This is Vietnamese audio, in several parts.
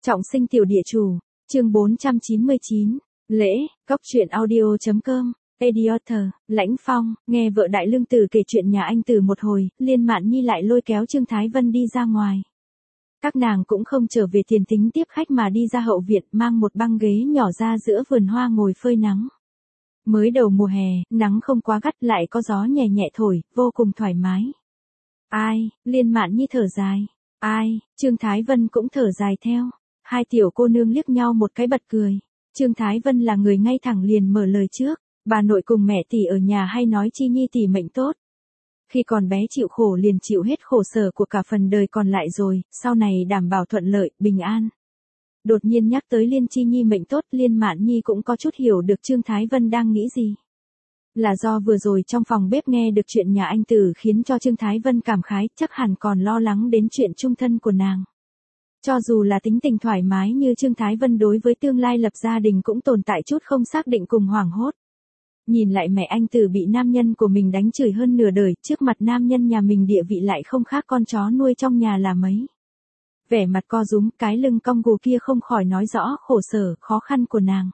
Trọng sinh tiểu địa chủ, chương 499, lễ, góc truyện audio.com, editor, Lãnh Phong, nghe vợ Đại Lương Tử kể chuyện nhà anh Tử một hồi, Liên Mạn Nhi lại lôi kéo Trương Thái Vân đi ra ngoài. Các nàng cũng không trở về tiền tính tiếp khách mà đi ra hậu viện mang một băng ghế nhỏ ra giữa vườn hoa ngồi phơi nắng. Mới đầu mùa hè, nắng không quá gắt lại có gió nhẹ nhẹ thổi, vô cùng thoải mái. Ai, Liên Mạn Nhi thở dài. Ai, Trương Thái Vân cũng thở dài theo. Hai tiểu cô nương liếc nhau một cái bật cười. Trương Thái Vân là người ngay thẳng liền mở lời trước. Bà nội cùng mẹ tỷ ở nhà hay nói Chi Nhi tỷ mệnh tốt. Khi còn bé chịu khổ liền chịu hết khổ sở của cả phần đời còn lại rồi, sau này đảm bảo thuận lợi, bình an. Đột nhiên nhắc tới Liên Chi Nhi mệnh tốt, Liên Mạn Nhi cũng có chút hiểu được Trương Thái Vân đang nghĩ gì. Là do vừa rồi trong phòng bếp nghe được chuyện nhà anh Tử khiến cho Trương Thái Vân cảm khái, chắc hẳn còn lo lắng đến chuyện chung thân của nàng. Cho dù là tính tình thoải mái như Trương Thái Vân đối với tương lai lập gia đình cũng tồn tại chút không xác định cùng hoảng hốt. Nhìn lại mẹ anh Tử bị nam nhân của mình đánh chửi hơn nửa đời, trước mặt nam nhân nhà mình địa vị lại không khác con chó nuôi trong nhà là mấy. Vẻ mặt co rúm, cái lưng cong gù kia không khỏi nói rõ khổ sở, khó khăn của nàng.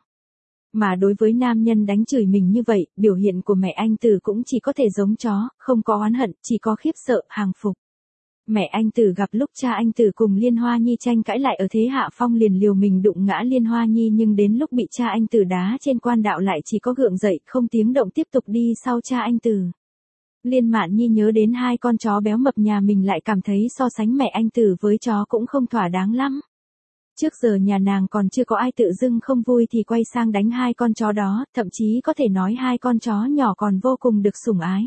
Mà đối với nam nhân đánh chửi mình như vậy, biểu hiện của mẹ anh Tử cũng chỉ có thể giống chó, không có oán hận, chỉ có khiếp sợ, hàng phục. Mẹ anh Tử gặp lúc cha anh Tử cùng Liên Hoa Nhi tranh cãi lại ở thế hạ phong liền liều mình đụng ngã Liên Hoa Nhi, nhưng đến lúc bị cha anh Tử đá trên quan đạo lại chỉ có gượng dậy, không tiếng động tiếp tục đi sau cha anh Tử. Liên Mạn Nhi nhớ đến hai con chó béo mập nhà mình lại cảm thấy so sánh mẹ anh Tử với chó cũng không thỏa đáng lắm. Trước giờ nhà nàng còn chưa có ai tự dưng không vui thì quay sang đánh hai con chó đó, thậm chí có thể nói hai con chó nhỏ còn vô cùng được sủng ái.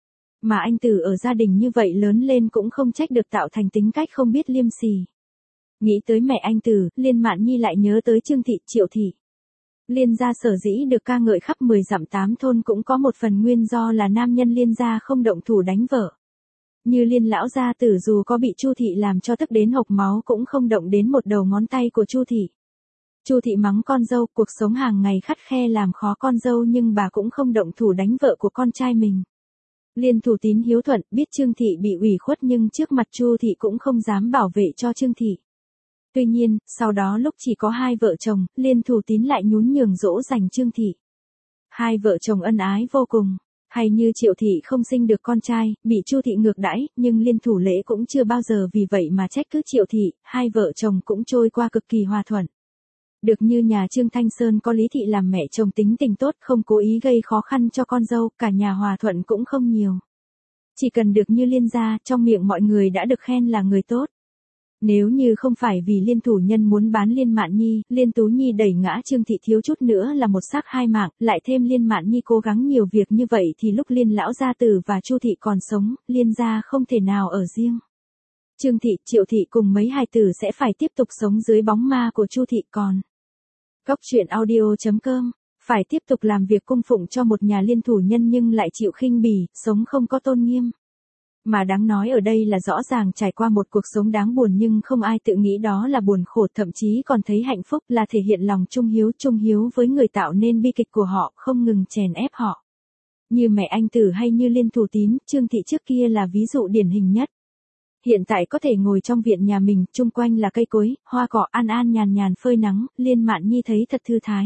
Mà anh Tử ở gia đình như vậy lớn lên cũng không trách được tạo thành tính cách không biết liêm sỉ. Nghĩ tới mẹ anh Tử, Liên Mạn Nhi lại nhớ tới Trương thị, Triệu thị. Liên gia sở dĩ được ca ngợi khắp 10 dặm 8 thôn cũng có một phần nguyên do là nam nhân Liên gia không động thủ đánh vợ. Như Liên lão gia tử dù có bị Chu thị làm cho tức đến hộc máu cũng không động đến một đầu ngón tay của Chu thị. Chu thị mắng con dâu, cuộc sống hàng ngày khắt khe làm khó con dâu nhưng bà cũng không động thủ đánh vợ của con trai mình. Liên Thủ Tín hiếu thuận, biết Trương thị bị ủy khuất nhưng trước mặt Chu thị cũng không dám bảo vệ cho Trương thị. Tuy nhiên, sau đó lúc chỉ có hai vợ chồng, Liên Thủ Tín lại nhún nhường dỗ dành Trương thị. Hai vợ chồng ân ái vô cùng. Hay như Triệu thị không sinh được con trai, bị Chu thị ngược đãi, nhưng Liên Thủ Lễ cũng chưa bao giờ vì vậy mà trách cứ Triệu thị, hai vợ chồng cũng trôi qua cực kỳ hòa thuận. Được như nhà Trương Thanh Sơn có Lý thị làm mẹ chồng tính tình tốt, không cố ý gây khó khăn cho con dâu, cả nhà hòa thuận cũng không nhiều. Chỉ cần được như Liên gia, trong miệng mọi người đã được khen là người tốt. Nếu như không phải vì Liên thủ nhân muốn bán Liên Mạn Nhi, Liên Tú Nhi đẩy ngã Trương thị thiếu chút nữa là một xác hai mạng, lại thêm Liên Mạn Nhi cố gắng nhiều việc như vậy thì lúc Liên lão gia tử và Chu thị còn sống, Liên gia không thể nào ở riêng. Trương thị, Triệu thị cùng mấy hài tử sẽ phải tiếp tục sống dưới bóng ma của Chu thị còn. Góc truyện audio.com, phải tiếp tục làm việc cung phụng cho một nhà Liên thủ nhân nhưng lại chịu khinh bỉ, sống không có tôn nghiêm. Mà đáng nói ở đây là rõ ràng trải qua một cuộc sống đáng buồn nhưng không ai tự nghĩ đó là buồn khổ, thậm chí còn thấy hạnh phúc, là thể hiện lòng trung hiếu với người tạo nên bi kịch của họ, không ngừng chèn ép họ. Như mẹ anh Tử hay như Liên Thủ Tín, Trương thị trước kia là ví dụ điển hình nhất. Hiện tại có thể ngồi trong viện nhà mình, chung quanh là cây cối, hoa cỏ, an an nhàn nhàn phơi nắng, Liên Mạn Nhi thấy thật thư thái.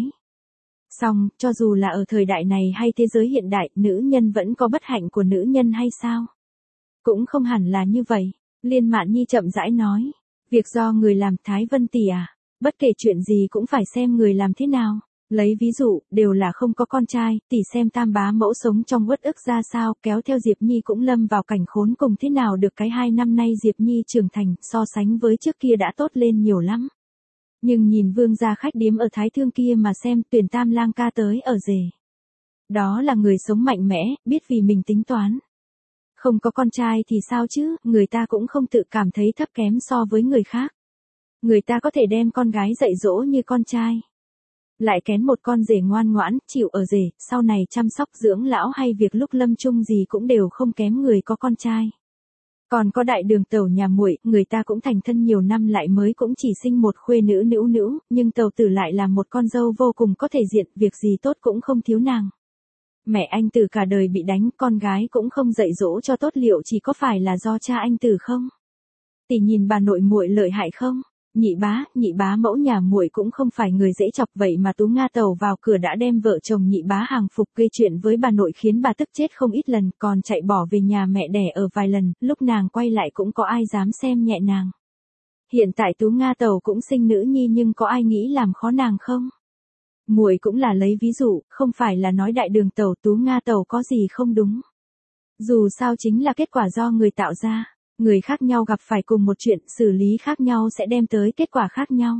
Song, cho dù là ở thời đại này hay thế giới hiện đại, nữ nhân vẫn có bất hạnh của nữ nhân hay sao? Cũng không hẳn là như vậy. Liên Mạn Nhi chậm rãi nói. Việc do người làm, Thái Vân tỷ à. Bất kể chuyện gì cũng phải xem người làm thế nào. Lấy ví dụ, đều là không có con trai, tỷ xem Tam bá mẫu sống trong uất ức ra sao, kéo theo Diệp Nhi cũng lâm vào cảnh khốn cùng thế nào được cái 2 năm nay Diệp Nhi trưởng thành, so sánh với trước kia đã tốt lên nhiều lắm. Nhưng nhìn vương gia khách điếm ở Thái Thương kia mà xem, Tuyển Tam lang ca tới ở rể. Đó là người sống mạnh mẽ, biết vì mình tính toán. Không có con trai thì sao chứ, người ta cũng không tự cảm thấy thấp kém so với người khác. Người ta có thể đem con gái dạy dỗ như con trai. Lại kén một con rể ngoan ngoãn, chịu ở rể, sau này chăm sóc dưỡng lão hay việc lúc lâm chung gì cũng đều không kém người có con trai. Còn có Đại Đường tẩu nhà muội, người ta cũng thành thân nhiều năm lại mới cũng chỉ sinh một khuê nữ, nhưng tẩu tử lại là một con dâu vô cùng có thể diện, việc gì tốt cũng không thiếu nàng. Mẹ anh Tử cả đời bị đánh, con gái cũng không dạy dỗ cho tốt, liệu chỉ có phải là do cha anh Tử không? Tỷ nhìn bà nội muội lợi hại không? nhị bá mẫu nhà muội cũng không phải người dễ chọc, vậy mà Tú Nga tàu vào cửa đã đem vợ chồng nhị bá hàng phục, gây chuyện với bà nội khiến bà tức chết không ít lần, còn chạy bỏ về nhà mẹ đẻ ở vài lần, lúc nàng quay lại cũng có ai dám xem nhẹ nàng. Hiện tại Tú Nga tàu cũng sinh nữ nhi nhưng có ai nghĩ làm khó nàng không? Muội cũng là lấy ví dụ, không phải là nói đại đường tàu Tú Nga tàu có gì không đúng. Dù sao chính là kết quả do người tạo ra. Người khác nhau gặp phải cùng một chuyện, xử lý khác nhau sẽ đem tới kết quả khác nhau.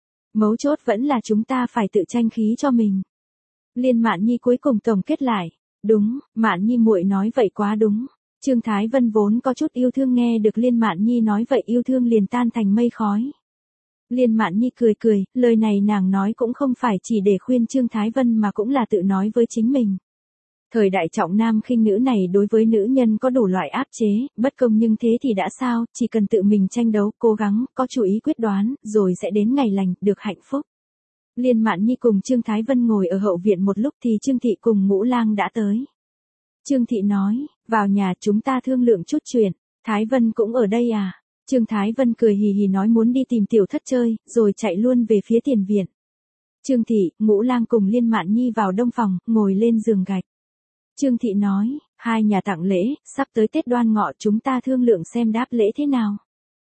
Mấu chốt vẫn là chúng ta phải tự tranh khí cho mình. Liên Mạn Nhi cuối cùng tổng kết lại. Đúng, Mạn Nhi muội nói vậy quá đúng. Trương Thái Vân vốn có chút yêu thương nghe được Liên Mạn Nhi nói vậy yêu thương liền tan thành mây khói. Liên Mạn Nhi cười cười, lời này nàng nói cũng không phải chỉ để khuyên Trương Thái Vân mà cũng là tự nói với chính mình. Thời đại trọng nam khinh nữ này đối với nữ nhân có đủ loại áp chế, bất công nhưng thế thì đã sao, chỉ cần tự mình tranh đấu, cố gắng, có chủ ý quyết đoán, rồi sẽ đến ngày lành, được hạnh phúc. Liên Mạn Nhi cùng Trương Thái Vân ngồi ở hậu viện một lúc thì Trương Thị cùng Ngũ Lang đã tới. Trương Thị nói, vào nhà chúng ta thương lượng chút chuyện, Thái Vân cũng ở đây à? Trương Thái Vân cười hì hì nói muốn đi tìm tiểu thất chơi, rồi chạy luôn về phía tiền viện. Trương Thị, Ngũ Lang cùng Liên Mạn Nhi vào đông phòng, ngồi lên giường gạch. Trương Thị nói, hai nhà tặng lễ, sắp tới Tết Đoan Ngọ chúng ta thương lượng xem đáp lễ thế nào.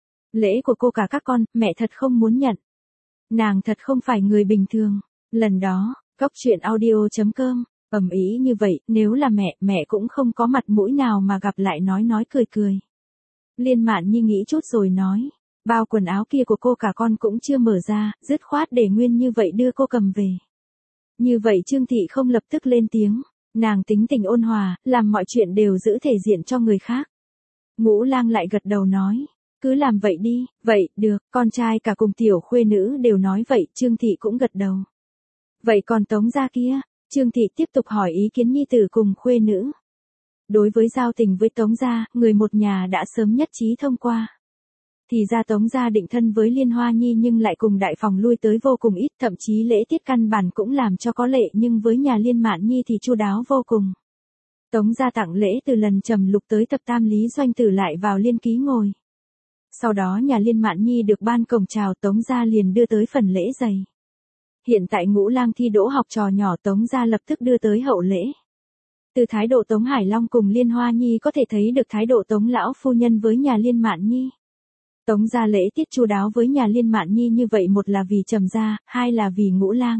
Lễ của cô cả các con, mẹ thật không muốn nhận. Nàng thật không phải người bình thường. Lần đó, Cóc Truyện Audio.com, ầm ĩ như vậy, nếu là mẹ cũng không có mặt mũi nào mà gặp lại nói cười. Liên Mạn Nhi nghĩ chút rồi nói, bao quần áo kia của cô cả con cũng chưa mở ra, dứt khoát để nguyên như vậy đưa cô cầm về. Như vậy Trương Thị không lập tức lên tiếng. Nàng tính tình ôn hòa, làm mọi chuyện đều giữ thể diện cho người khác. Ngũ Lang lại gật đầu nói, cứ làm vậy đi, vậy, được, con trai cả cùng tiểu khuê nữ đều nói vậy, Trương Thị cũng gật đầu. Vậy còn Tống gia kia, Trương Thị tiếp tục hỏi ý kiến nhi tử cùng khuê nữ. Đối với giao tình với Tống gia, người một nhà đã sớm nhất trí thông qua. Thì ra Tống gia định thân với Liên Hoa Nhi nhưng lại cùng đại phòng lui tới vô cùng ít, thậm chí lễ tiết căn bản cũng làm cho có lệ, nhưng với nhà Liên Mạn Nhi thì chu đáo vô cùng. Tống gia tặng lễ từ lần trầm lục tới tập tam lý doanh tử lại vào liên ký ngồi. Sau đó nhà Liên Mạn Nhi được ban cổng chào, Tống gia liền đưa tới phần lễ dày. Hiện tại Ngũ Lang thi đỗ học trò nhỏ, Tống gia lập tức đưa tới hậu lễ. Từ thái độ Tống Hải Long cùng Liên Hoa Nhi có thể thấy được thái độ Tống lão phu nhân với nhà Liên Mạn Nhi. Tống gia lễ tiết chu đáo với nhà Liên Mạn Nhi như vậy, một là vì Trầm gia, hai là vì Ngũ Lang.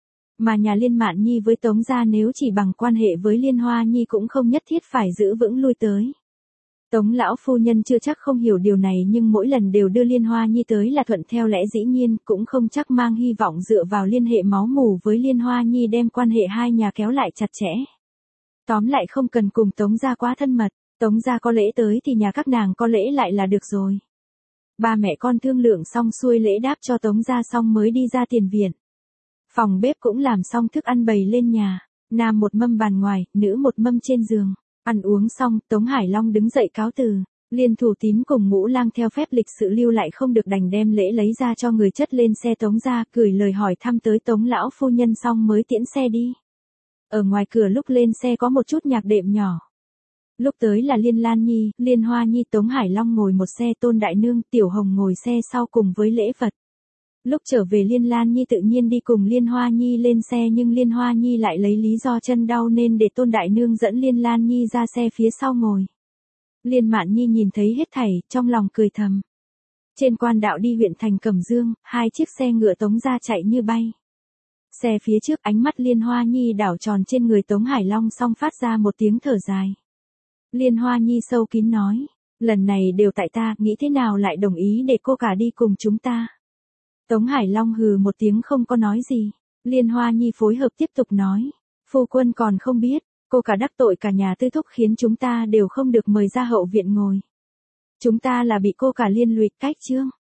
Mà nhà Liên Mạn Nhi với Tống gia nếu chỉ bằng quan hệ với Liên Hoa Nhi cũng không nhất thiết phải giữ vững lui tới. Tống lão phu nhân chưa chắc không hiểu điều này nhưng mỗi lần đều đưa Liên Hoa Nhi tới là thuận theo lẽ dĩ nhiên, cũng không chắc mang hy vọng dựa vào liên hệ máu mủ với Liên Hoa Nhi đem quan hệ hai nhà kéo lại chặt chẽ. Tóm lại không cần cùng Tống gia quá thân mật, Tống gia có lễ tới thì nhà các nàng có lễ lại là được rồi. Ba mẹ con thương lượng xong xuôi lễ đáp cho Tống gia xong mới đi ra tiền viện. Phòng bếp cũng làm xong thức ăn bày lên nhà, nam một mâm bàn ngoài, nữ một mâm trên giường. Ăn uống xong, Tống Hải Long đứng dậy cáo từ. Liên Thủ Tín cùng Ngũ Lang theo phép lịch sự lưu lại không được đành đem lễ lấy ra cho người chất lên xe Tống gia, gửi lời hỏi thăm tới Tống lão phu nhân xong mới tiễn xe đi. Ở ngoài cửa lúc lên xe có một chút nhạc đệm nhỏ. Lúc tới là Liên Lan Nhi, Liên Hoa Nhi, Tống Hải Long ngồi một xe, Tôn Đại Nương, Tiểu Hồng ngồi xe sau cùng với lễ vật. Lúc trở về Liên Lan Nhi tự nhiên đi cùng Liên Hoa Nhi lên xe nhưng Liên Hoa Nhi lại lấy lý do chân đau nên để Tôn Đại Nương dẫn Liên Lan Nhi ra xe phía sau ngồi. Liên Mạn Nhi nhìn thấy hết thảy, trong lòng cười thầm. Trên quan đạo đi huyện thành Cẩm Dương, hai chiếc xe ngựa Tống gia chạy như bay. Xe phía trước ánh mắt Liên Hoa Nhi đảo tròn trên người Tống Hải Long xong phát ra một tiếng thở dài. Liên Hoa Nhi sâu kín nói, lần này đều tại ta, nghĩ thế nào lại đồng ý để cô cả đi cùng chúng ta. Tống Hải Long hừ một tiếng không có nói gì. Liên Hoa Nhi phối hợp tiếp tục nói, phu quân còn không biết, cô cả đắc tội cả nhà Tư Thúc khiến chúng ta đều không được mời ra hậu viện ngồi. Chúng ta là bị cô cả liên lụy cách chương.